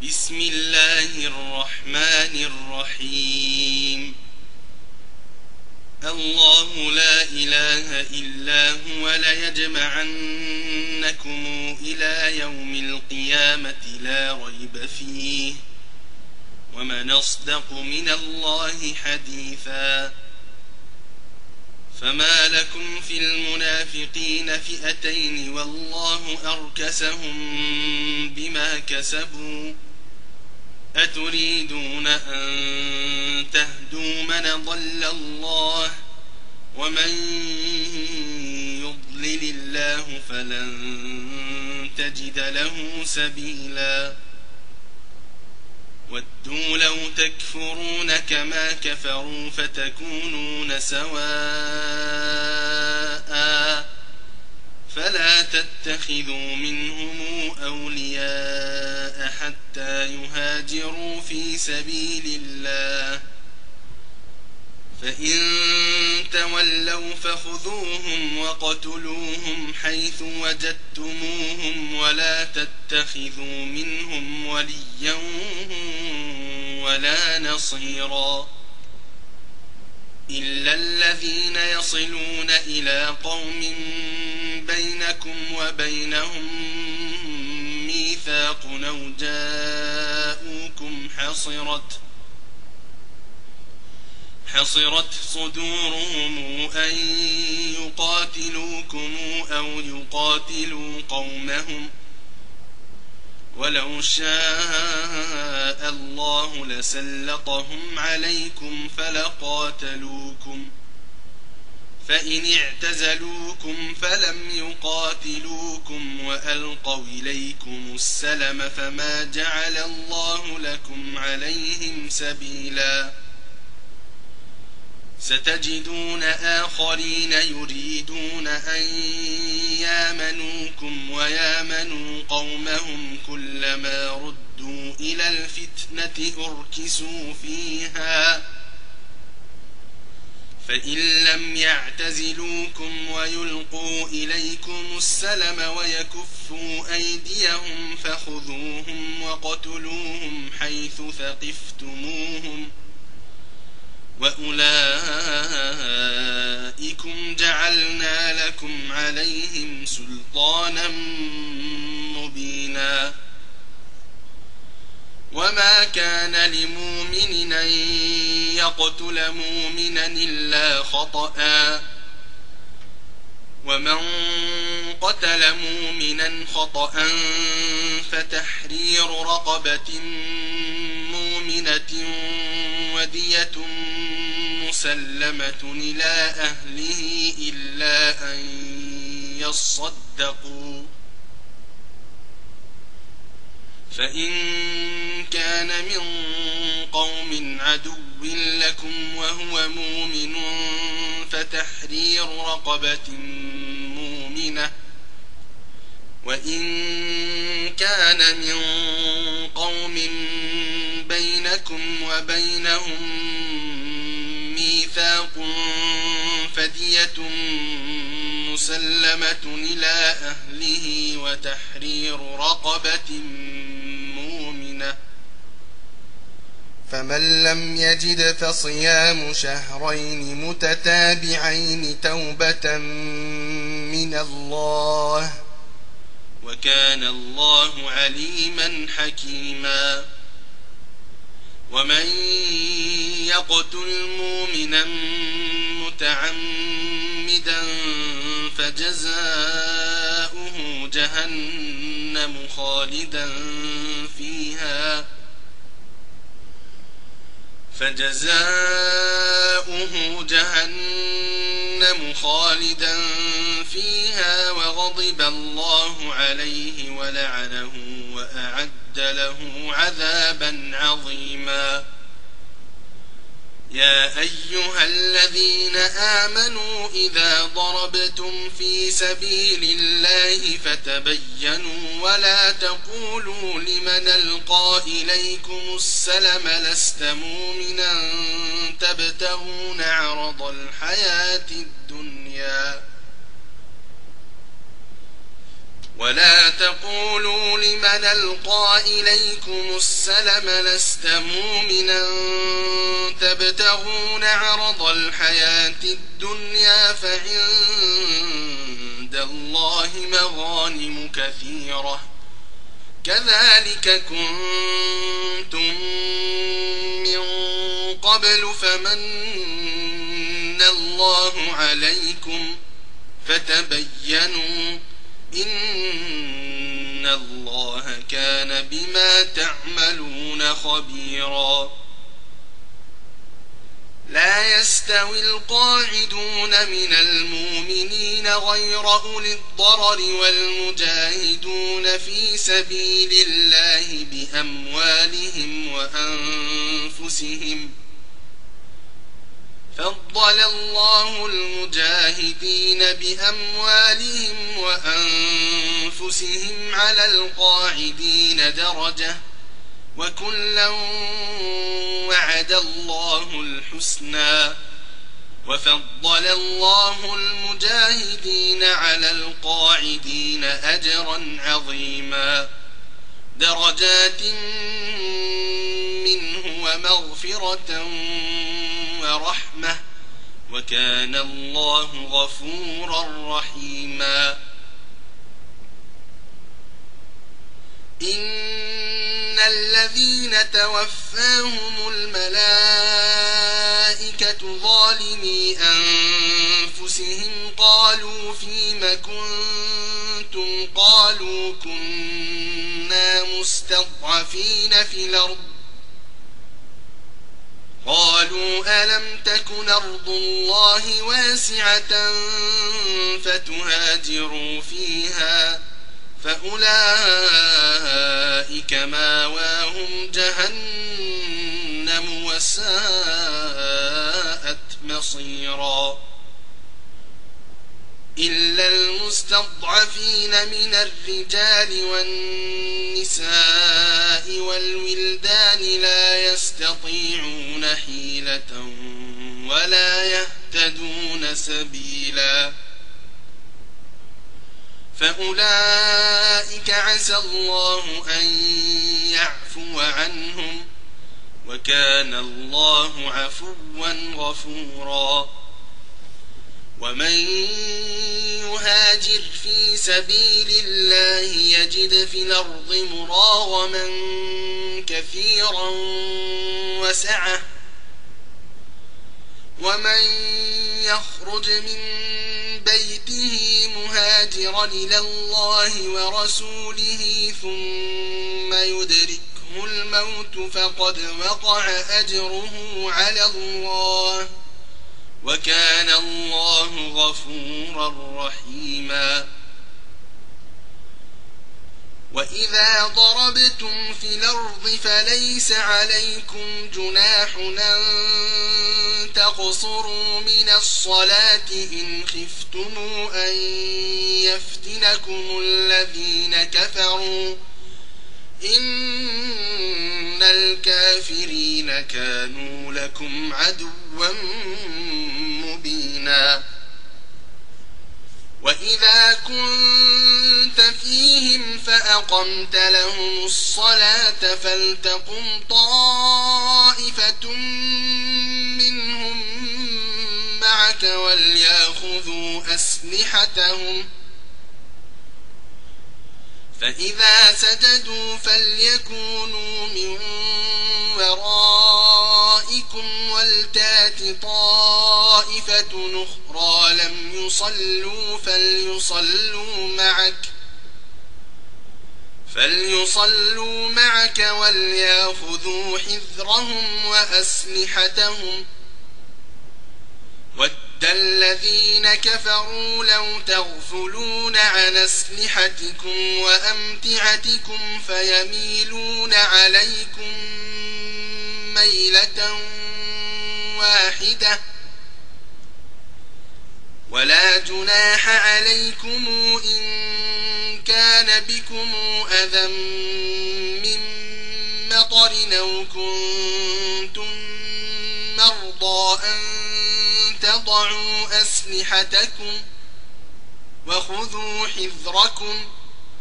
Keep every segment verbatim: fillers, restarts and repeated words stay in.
بسم الله الرحمن الرحيم. الله لا إله إلا هو ليجمعنكم إلى يوم القيامة لا ريب فيه ومن أصدق من الله حديثا. فما لكم في المنافقين فئتين والله أركسهم بما كسبوا أتريدون أن تهدوا من ضل الله ومن يضلل الله فلن تجد له سبيلا. ودوا لو تكفرون كما كفروا فتكونون سواء فلا تتخذوا منهم أولياء حتى يهاجروا في سبيل الله فإن تولوا فخذوهم وقتلوهم حيث وجدتموهم ولا تتخذوا منهم وليا ولا نصيرا إلا الذين يصلون إلى قوم بينكم وبينهم ميثاق أو جاءوكم حصرت حصرت صدورهم أن يقاتلوكم أو يقاتلوا قومهم ولو شاء الله لسلطهم عليكم فلقاتلوكم فإن اعتزلوكم فلم يقاتلوكم وألقوا إليكم السلم فما جعل الله لكم عليهم سبيلا. ستجدون آخرين يريدون أن يامنوكم ويامنوا قومهم كلما ردوا إلى الفتنة أركسوا فيها فإن لم يعتزلوكم ويلقوا إليكم السلم ويكفوا أيديهم فخذوهم وقتلوهم حيث ثقفتموهم وأولئكم جعلنا لكم عليهم سلطانا مبينا. وما كان لمؤمن أن يقتل مؤمنا إلا خطأ ومن قتل مؤمنا خطأ فتحرير رقبة مؤمنة ودية مسلمة إلى أهله إلا أن يصدقوا فإن كان من قوم عدو لكم وهو مؤمن فتحرير رقبة مؤمنة وإن كان من قوم بينكم وبينهم ميثاق فدية مسلمة إلى أهله وتحرير رقبة مؤمنة فمن لم يجد فصيام شهرين متتابعين توبة من الله وكان الله عليما حكيما. ومن يقتل مؤمنا متعمدا فجزاؤه جهنم خالدا فيها فجزاؤه جهنم خالدا فيها وغضب الله عليه ولعنه وأعد له عذابا عظيما. يا أيها الذين آمنوا إذا ضربتم في سبيل الله فتبينوا ولا تقولوا لمن ألقى إليكم السلم لست مؤمنا تبتغون عرض الحياة الدنيا ولا تقولوا لمن ألقى إليكم السلم لست مؤمنا تبتغون عرض الحياة الدنيا فعند الله مغانم كثيرة كذلك كنتم من قبل فمن الله عليكم فتبينوا إن الله كان بما تعملون خبيرا لا يستوي القاعدون من المؤمنين غير أولي الضرر والمجاهدون في سبيل الله بأموالهم وأنفسهم فضل الله المجاهدين بأموالهم وأنفسهم على القاعدين درجة وكلا وعد الله الحسنى وفضل الله المجاهدين على القاعدين أجرا عظيما درجات منه ومغفرة ورحمة وكان الله غفورا رحيما إن الذين توفاهم الملائكة ظالمي أنفسهم قالوا فيم كنتم قالوا كنا مستضعفين في الأرض قالوا ألم تكن أرض الله واسعة فتهاجروا فيها فأولئك ماواهم جهنم وساءت مصيرا إلا المستضعفين من الرجال والنساء والولدان لا يستطيعون حيلة ولا يهتدون سبيلا فأولئك عسى الله أن يعفو عنهم وكان الله عفوا غفورا ومن يهاجر في سبيل الله يجد في الأرض مراغما كثيرا وسعة ومن يخرج من بيته مهاجرا إلى الله ورسوله ثم يدركه الموت فقد وقع أجره على الله وكان الله غفورا رحيما وإذا ضربتم في الأرض فليس عليكم جناح أن تقصروا من الصلاة إن خفتم أن يفتنكم الذين كفروا إن الكافرين كانوا لكم عدوا مبينا وإذا كنت فيهم فأقمت لهم الصلاة فلتقم طائفة منهم معك وليأخذوا أسلحتهم فإذا سجدوا فليكونوا من ورائكم ولتات طائفة أخرى لم يصلوا فليصلوا معك فليصلوا معك وليأخذوا حذرهم وأسلحتهم ود الذين كفروا لو تغفلون عن أسلحتكم وأمتعتكم فيميلون عليكم ميلة واحدة ولا جناح عليكم إن كان بكم أذى من مطر أو كنتم مرضى أن تضعوا أسلحتكم وخذوا حذركم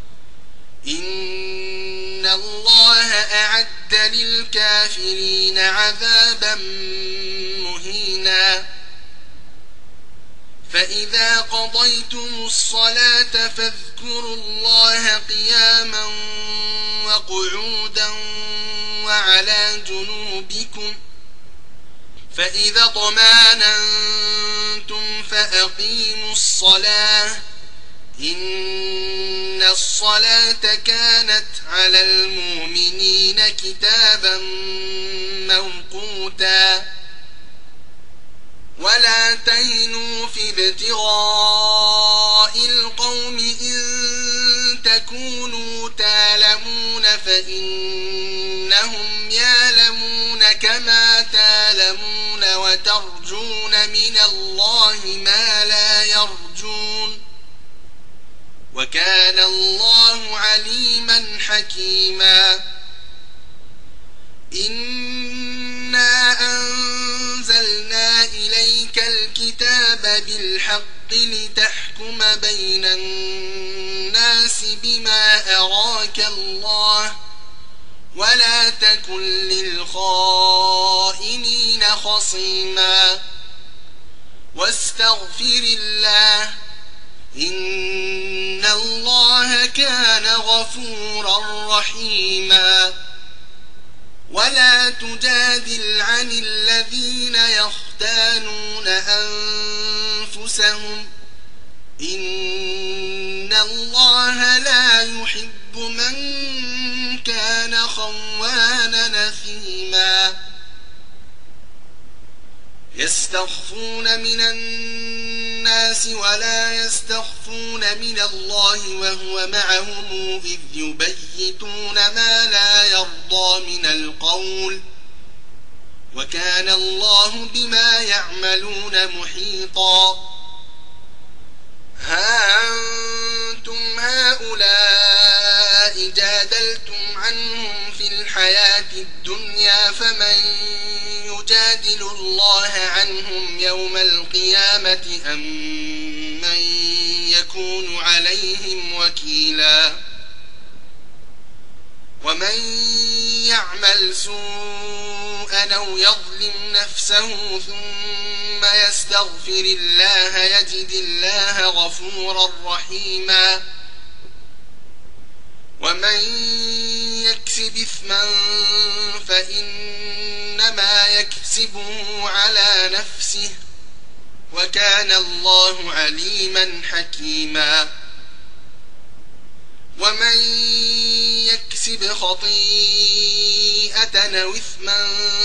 إن الله أعد للكافرين عذابا مهينا فإذا قضيتم الصلاة فاذكروا الله قياما وقعودا وعلى جنوبكم فإذا اطمأننتم فأقيموا الصلاة إن الصلاة كانت على المؤمنين كتابا موقوتا ولا تهنوا في ابتغاء القوم إن تكونوا تعلمون فإنهم يعلمون كما تعلمون وترجون من الله ما لا يرجون وكان الله عليما حكيما إنا أنزلنا إليك الكتاب بالحق لتحكم بين الناس بما أراك الله ولا تكن للخائنين خصيما واستغفر الله إن الله كان غفورا رحيما ولا تجادل عن الذين يختانون أنفسهم إن الله لا يحب من كان خوانا نثيما يستخفون من الناس ولا يستخفون من الله وهو معهم إذ يبيتون ما لا يرضى من القول وكان الله بما يعملون محيطا ها أنتم هؤلاء جادلتم عنهم في الحياة الدنيا فمن يجادل الله عنهم يوم القيامة أم من يكون عليهم وكيلا ومن يعمل سوءا أو يظلم نفسه ثم يستغفر الله يجد الله غفورا رحيما ومن يكسب إثما فإنما يكسبه على نفسه وكان الله عليما حكيما ومن يكسب خطيئة أو إثما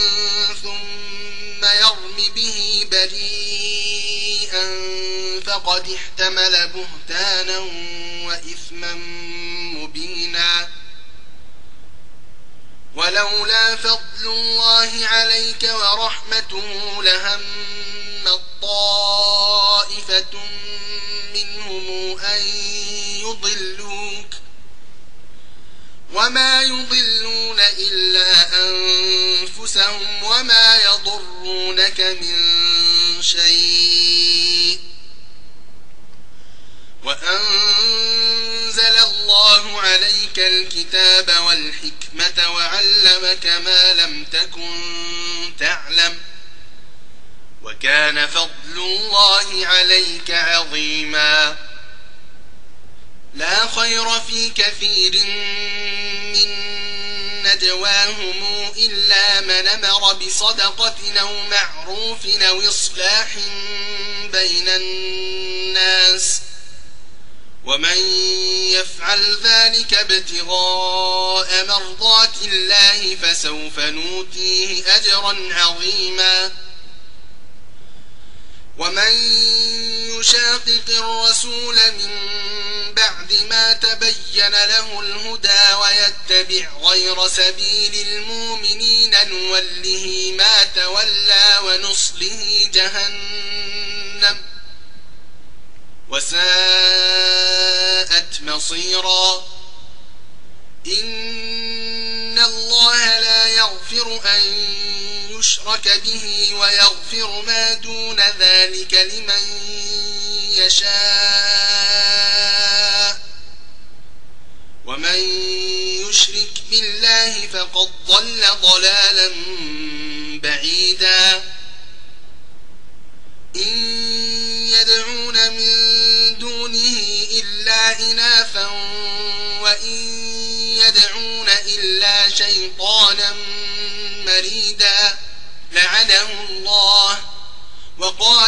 ثم يرم به بريئا فقد احتمل بهتانا وإثما مبينا ولولا فضل الله عليك ورحمته لهم طائفة منهم أن يضلوك وما يضلون إلا أنفسهم وما يضرونك من شيء وأنزل الله عليك الكتاب والحكمة وعلمك ما لم تكن تعلم وكان فضل الله عليك عظيما لا خير في كثير من نجواهم إلا من أمر بصدقة أو معروف أو إصلاح بين الناس ومن يفعل ذلك ابتغاء مرضات الله فسوف نؤتيه أجرا عظيما ومن يشاقق الرسول من بعد ما تبين له الهدى ويتبع غير سبيل المؤمنين نوله ما تولى ونصله جهنم وساءت مصيرا إن الله لا يغفر أن يشرك به ويغفر ما دون ذلك لمن يشاء ومن ومن يشرك بالله فقد ضل ضلالا بعيدا إن يدعون من دونه إلا إناثا وإن يدعون إلا شيطانا مريدا لعنه الله وقال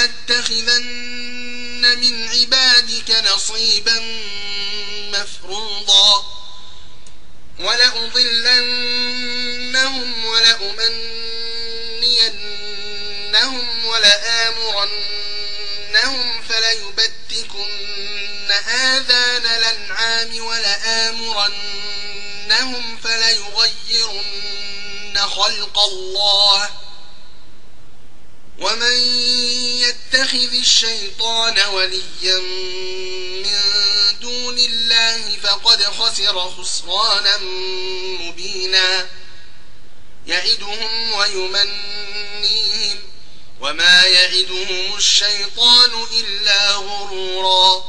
لأتخذن من عبادك نصيبا مفروضا ولأضلنهم ولأمنينهم ولآمرنهم فليبتكن آذان الأنعام ولآمرنهم فليغيرن خلق الله ومن يتخذ الشيطان وليا من دون الله فقد خسر خسرانا مبينا يعدهم ويمنيهم وما يعدهم الشيطان إلا غرورا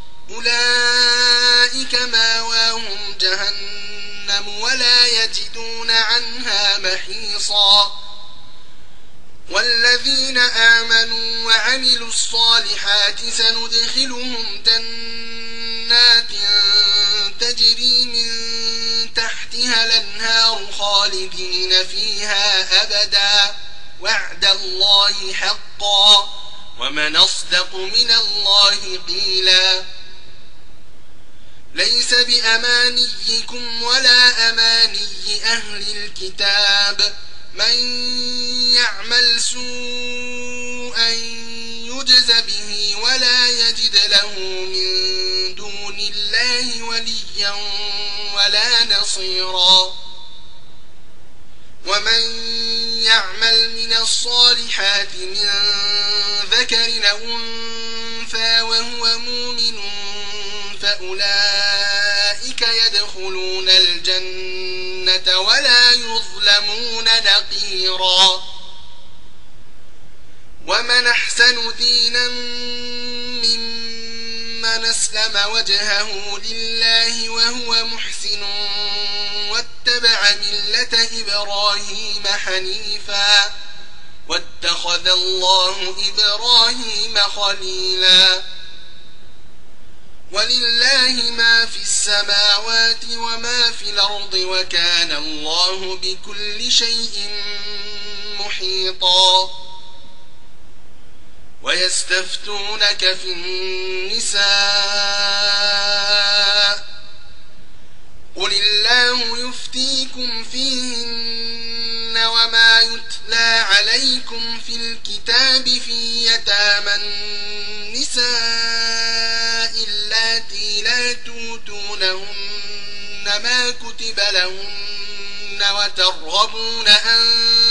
أولئك ماواهم جهنم ولا يجدون عنها محيصا والذين آمنوا وعملوا الصالحات سندخلهم جنات تجري من تحتها الأنهار خالدين فيها أبدا وعد الله حقا ومن أصدق من الله قيلا ليس بأمانيكم ولا أماني أهل الكتاب من يعمل سوءا يجز به ولا يجد له من دون الله وليا ولا نصيرا ومن يعمل من الصالحات من ذكر أو أنثى وهو مؤمن فأولئك يدخلون الجنة ولا يظلمون نقيرا ومن أحسن دينا ممن أسلم وجهه لله وهو محسن واتبع ملة إبراهيم حنيفا واتخذ الله إبراهيم خليلا ولله ما في السماوات وما في الأرض وكان الله بكل شيء محيطا ويستفتونك في النساء قل الله يفتيكم فيهن وما يتلى عليكم في الكتاب في يتامى النساء اللاتي لا توتونهن ما كتب لهن وترغبون أن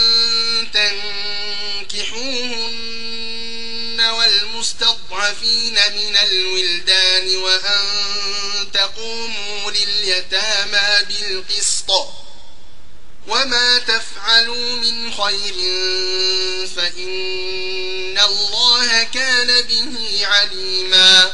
تنكحوهن والمستضعفين من الولدان وأن تقوموا لليتامى بالقسط وما تفعلوا من خير فإن الله كان به عليما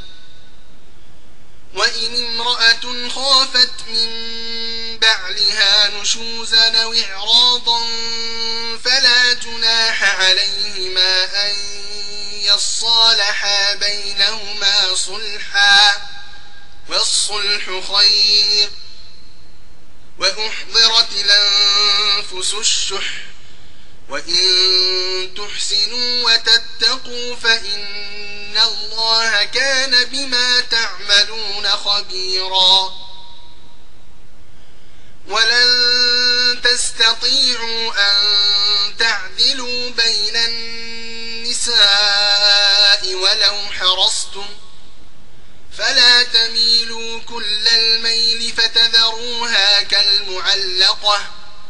وإن امرأة خافت من بعلها نشوزا أو إعراضا فلا جناح عليهما أن يصالحا بينهما صلحا والصلح خير وأحضرت الأنفس الشح وإن تحسنوا وتتقوا فإن الله كان بما تعملون خبيرا ولن تستطيعوا أن تعدلوا بين النساء ولو حرصتم فلا تميلوا كل الميل فتذروها كالمعلقة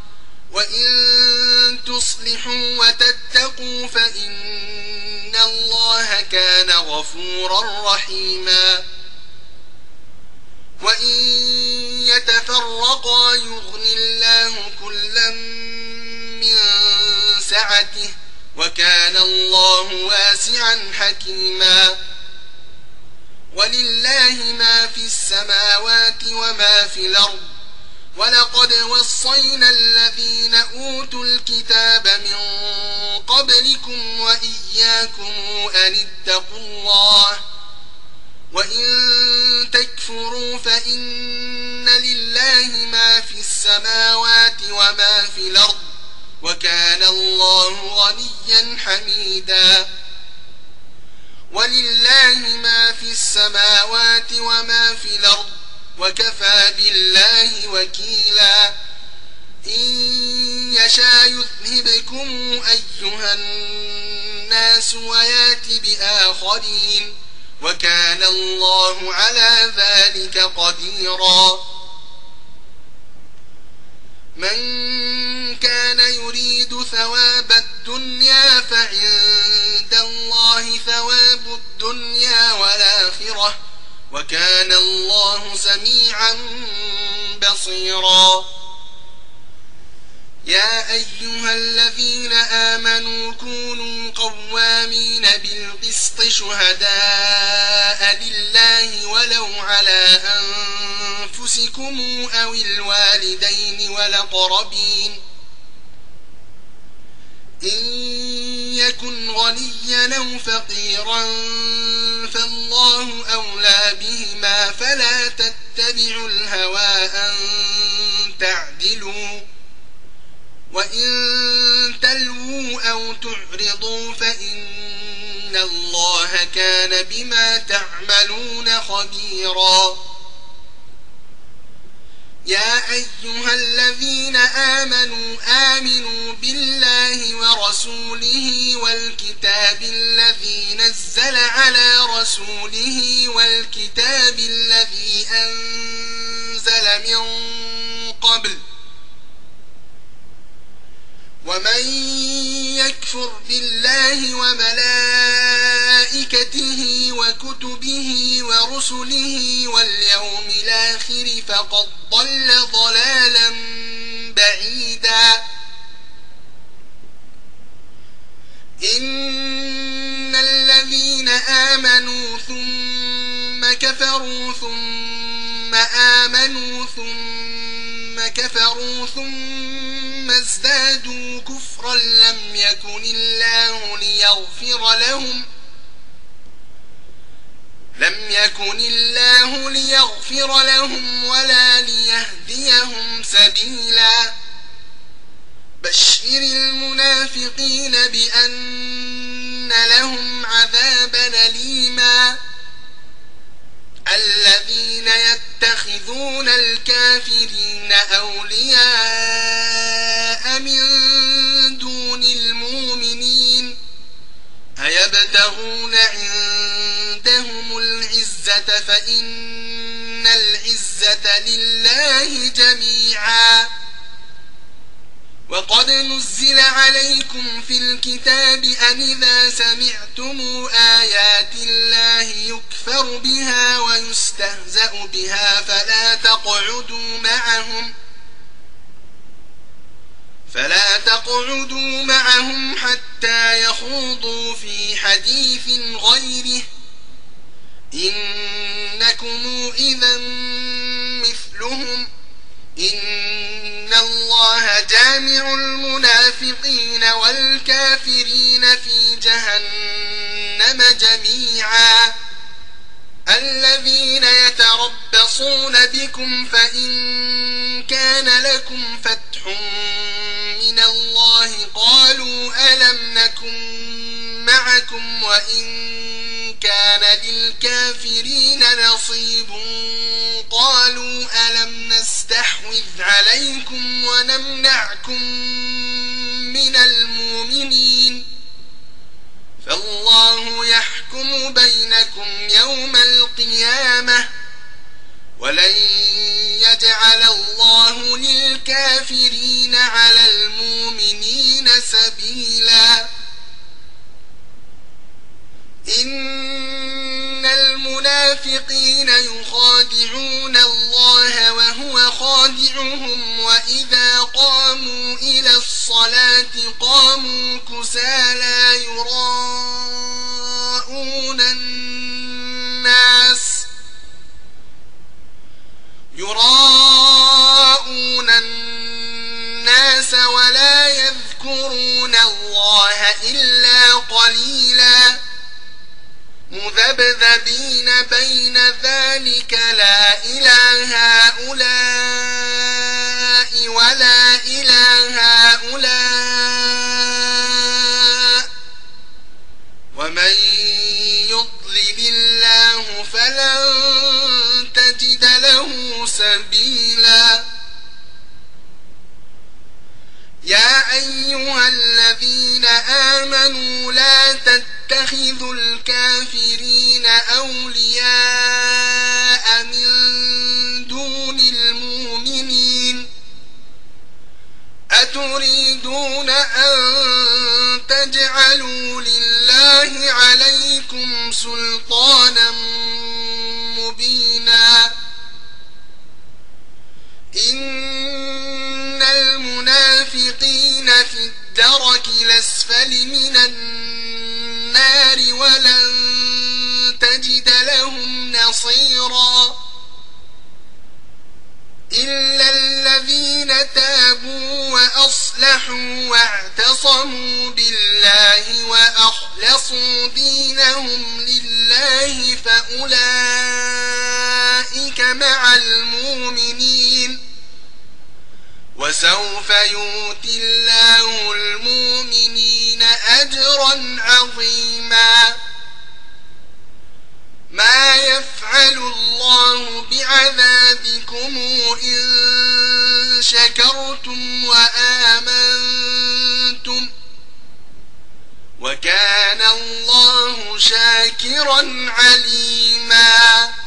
وإن تصلحوا وتتقوا فإن الله كان غفورا رحيما وإن يتفرقا يغن الله كلا من سعته وكان الله واسعا حكيما ولله ما في السماوات وما في الأرض ولقد وصينا الذين أوتوا الكتاب من قبلكم وإياكم أن اتقوا الله وإن تكفروا فإن لله ما في السماوات وما في الأرض وكان الله غنيا حميدا ولله ما في السماوات وما في الأرض وكفى بالله وكيلا إن يشاء يذهبكم أيها الناس ويات بآخرين وكان الله على ذلك قديرا من كان يريد ثواب الدنيا فعند الله ثواب الدنيا والآخرة وكان الله سميعا بصيرا يا أيها الذين آمنوا كونوا قوامين بالقسط شهداء لله ولو على أنفسكم أو الوالدين والأقربين إن يكن غنيا أو فقيرا فالله أولى بهما فلا تتبعوا الهوى أن تعدلوا وإن تلووا أو تعرضوا فإن الله كان بما تعملون خبيرا يا أيها الذين آمنوا آمنوا بالله ورسوله والكتاب الذي نزل على رسوله والكتاب الذي أنزل من قبل ومن يكفر بالله وملائكته وكتبه ورسله واليوم الآخر فقد ضل ضلالا بعيدا إن الذين آمنوا ثم كفروا ثم آمنوا ثم كفروا ثم ازدادوا كفرا لم يكن الله ليغفر لهم لم يكن الله ليغفر لهم ولا ليهديهم سبيلا بشر المنافقين بأن لهم عذابا أليما الذين يتخذون الكافرين أولياء من دون المؤمنين أيبتغون عندهم العزة فإن العزة لله جميعا وقد نزل عليكم في الكتاب أن إذا سمعتم آيات الله يكفر بها ويستهزأ بها فلا تقعدوا معهم فلا تقعدوا معهم حتى يخوضوا في حديث غيره إنكم إذا مثلهم إن الله جامع المنافقين والكافرين في جهنم جميعا الذين يتربصون بكم فإن كان لكم فتح من الله قالوا ألم نكن معكم وإن كان للكافرين نصيب قالوا ألم نستحوذ عليكم ونمنعكم من المؤمنين فالله يحكم بينكم يوم القيامة ولن يجعل الله للكافرين على المؤمنين سبيلا إن المنافقين يخادعون الله وهو خادعهم وإذا قاموا إلى الصلاة قاموا كسالى يراءون الناس الناس ولا يذكرون الله إلا قليلا مذبذبين بين ذلك لا إلى هؤلاء ولا إلى هؤلاء ومن يضلل الله فلن تجد له سبيلا يا أيها الذين آمنوا لا تتخذوا الكافرين أولياء من دون المؤمنين أتريدون أن تجعلوا لله عليكم سلطانا مبينا إن المنافقين في الدرك الأسفل من النار ولن تجد لهم نصيرا إلا الذين تابوا وأصلحوا واعتصموا بالله وأخلصوا دينهم لله فأولئك مع المؤمنين وسوف يؤتي الله المؤمنين أجرا عظيما ما يفعل الله بعذابكم إن شكرتم وآمنتم وكان الله شاكرا عليما